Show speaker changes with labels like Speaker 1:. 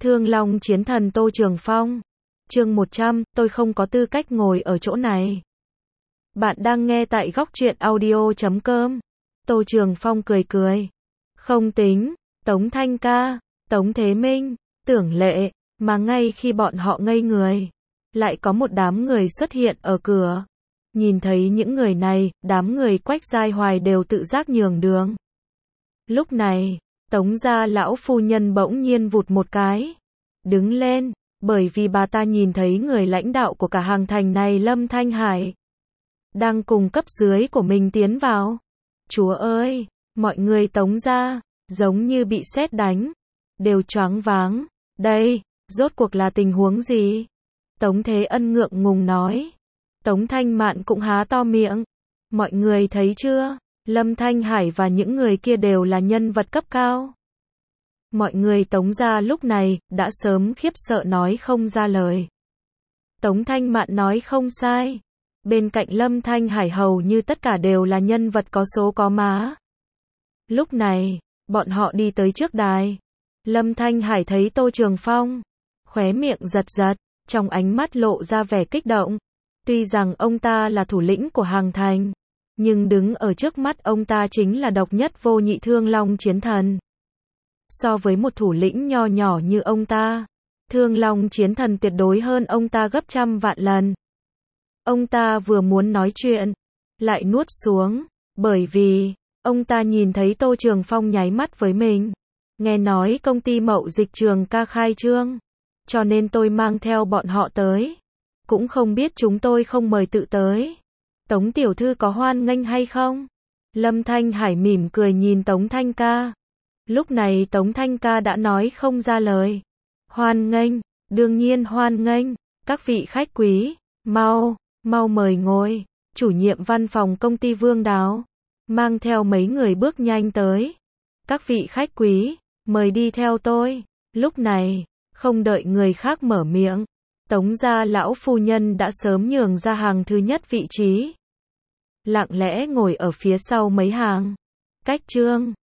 Speaker 1: Thương Long Chiến Thần Tô Trường Phong. Chương 100, tôi không có tư cách ngồi ở chỗ này. Bạn đang nghe tại góc truyện audio.com. Tô Trường Phong cười cười. Không tính, Tống Thanh Ca, Tống Thế Minh, Tưởng Lệ, mà ngay khi bọn họ ngây người, lại có một đám người xuất hiện ở cửa. Nhìn thấy những người này, đám người Quách Giai Hoài đều tự giác nhường đường. Lúc này, Tống gia lão phu nhân bỗng nhiên vụt một cái, đứng lên, bởi vì bà ta nhìn thấy người lãnh đạo của cả hàng thành này Lâm Thanh Hải đang cùng cấp dưới của mình tiến vào. Chúa ơi, mọi người Tống gia giống như bị sét đánh, đều choáng váng. Đây, rốt cuộc là tình huống gì? Tống Thế Ân ngượng ngùng nói. Tống Thanh Mạn cũng há to miệng. Mọi người thấy chưa? Lâm Thanh Hải và những người kia đều là nhân vật cấp cao. Mọi người Tống gia lúc này đã sớm khiếp sợ nói không ra lời. Tống Thanh Mạn nói không sai. Bên cạnh Lâm Thanh Hải hầu như tất cả đều là nhân vật có số có má. Lúc này, bọn họ đi tới trước đài. Lâm Thanh Hải thấy Tô Trường Phong, khóe miệng giật giật, trong ánh mắt lộ ra vẻ kích động. Tuy rằng ông ta là thủ lĩnh của hàng thành, nhưng đứng ở trước mắt ông ta chính là độc nhất vô nhị Thương Long Chiến Thần. So với một thủ lĩnh nho nhỏ như ông ta, Thương Long Chiến Thần tuyệt đối hơn ông ta gấp trăm vạn lần. Ông ta vừa muốn nói chuyện, lại nuốt xuống, bởi vì ông ta nhìn thấy Tô Trường Phong nháy mắt với mình. Nghe nói công ty mậu dịch Trường Ca khai trương, cho nên tôi mang theo bọn họ tới. Cũng không biết chúng tôi không mời tự tới. Tống tiểu thư có hoan nghênh hay không? Lâm Thanh Hải mỉm cười nhìn Tống Thanh Ca. Lúc này Tống Thanh Ca đã nói không ra lời. Hoan nghênh, đương nhiên hoan nghênh. Các vị khách quý, mau mời ngồi. Chủ nhiệm văn phòng công ty Vương Đào mang theo mấy người bước nhanh tới. Các vị khách quý, mời đi theo tôi. Lúc này, không đợi người khác mở miệng, Tống gia lão phu nhân đã sớm nhường ra hàng thứ nhất vị trí. Lặng lẽ ngồi ở phía sau mấy hàng. Cách Trương